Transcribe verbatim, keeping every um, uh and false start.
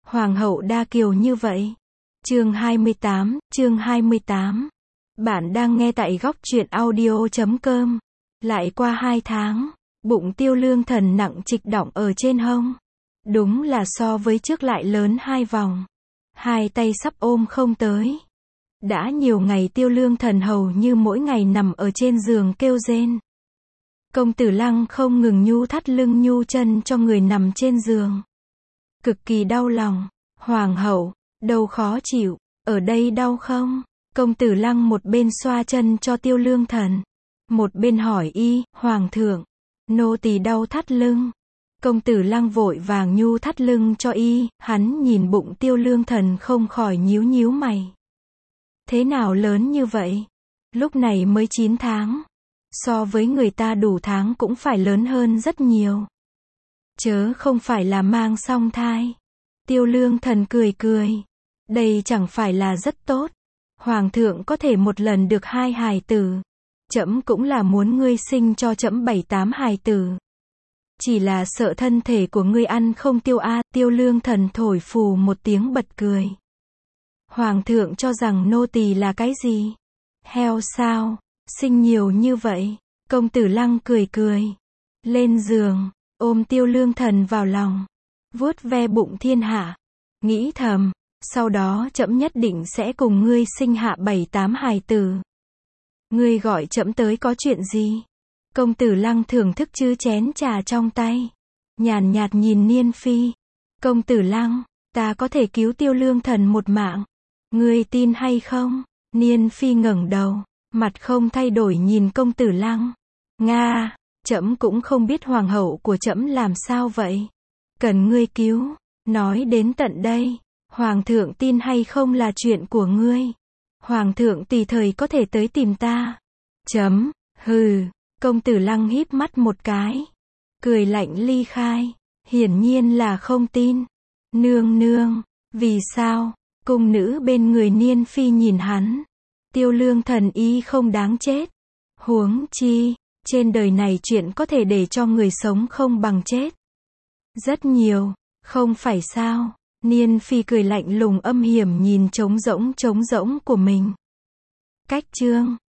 Hoàng hậu đa kiều như vậy. Chương hai mươi tám, chương hai mươi tám. Bạn đang nghe tại góc truyện audio chấm com. Lại qua hai tháng, bụng Tiêu Lương Thần nặng trịch đọng ở trên hông. Đúng là so với trước lại lớn hai vòng. Hai tay sắp ôm không tới. Đã nhiều ngày Tiêu Lương Thần hầu như mỗi ngày nằm ở trên giường kêu rên. Công tử Lăng không ngừng nhu thắt lưng nhu chân cho người nằm trên giường. Cực kỳ đau lòng. Hoàng hậu, đầu khó chịu, ở đây đau không? Công tử Lăng một bên xoa chân cho Tiêu Lương Thần, một bên hỏi y, Hoàng thượng, nô tỳ đau thắt lưng. Công tử Lăng vội vàng nhu thắt lưng cho y, hắn nhìn bụng Tiêu Lương Thần không khỏi nhíu nhíu mày. Thế nào lớn như vậy? Lúc này mới chín tháng. So với người ta đủ tháng cũng phải lớn hơn rất nhiều. Chớ không phải là mang song thai. Tiêu Lương Thần cười cười. Đây chẳng phải là rất tốt. Hoàng thượng có thể một lần được hai hài tử. Trẫm cũng là muốn ngươi sinh cho trẫm bảy tám hài tử. Chỉ là sợ thân thể của ngươi ăn không tiêu a. Tiêu Lương Thần thổi phù một tiếng bật cười. Hoàng thượng cho rằng nô tỳ là cái gì? Heo sao? Sinh nhiều như vậy. Công tử Lăng cười cười. Lên giường, ôm Tiêu Lương Thần vào lòng. Vuốt ve bụng thiên hạ. Nghĩ thầm, sau đó trẫm nhất định sẽ cùng ngươi sinh hạ bảy tám hài tử. Ngươi gọi trẫm tới có chuyện gì? Công tử Lăng thưởng thức chư chén trà trong tay. Nhàn nhạt nhìn Niên Phi. Công tử Lăng, ta có thể cứu Tiêu Lương Thần một mạng. Ngươi tin hay không? Niên Phi ngẩng đầu, mặt không thay đổi nhìn công tử Lăng. Nga, trẫm cũng không biết hoàng hậu của trẫm làm sao vậy. Cần ngươi cứu. Nói đến tận đây, hoàng thượng tin hay không là chuyện của ngươi. Hoàng thượng tùy thời có thể tới tìm ta. Chấm, hừ, công tử Lăng híp mắt một cái. Cười lạnh ly khai, hiển nhiên là không tin. Nương nương, vì sao? Cung nữ bên người Niên Phi nhìn hắn. Tiêu Lương Thần y không đáng chết. Huống chi, trên đời này chuyện có thể để cho người sống không bằng chết. Rất nhiều, không phải sao? Niên Phi cười lạnh lùng âm hiểm nhìn trống rỗng trống rỗng của mình. Cách chương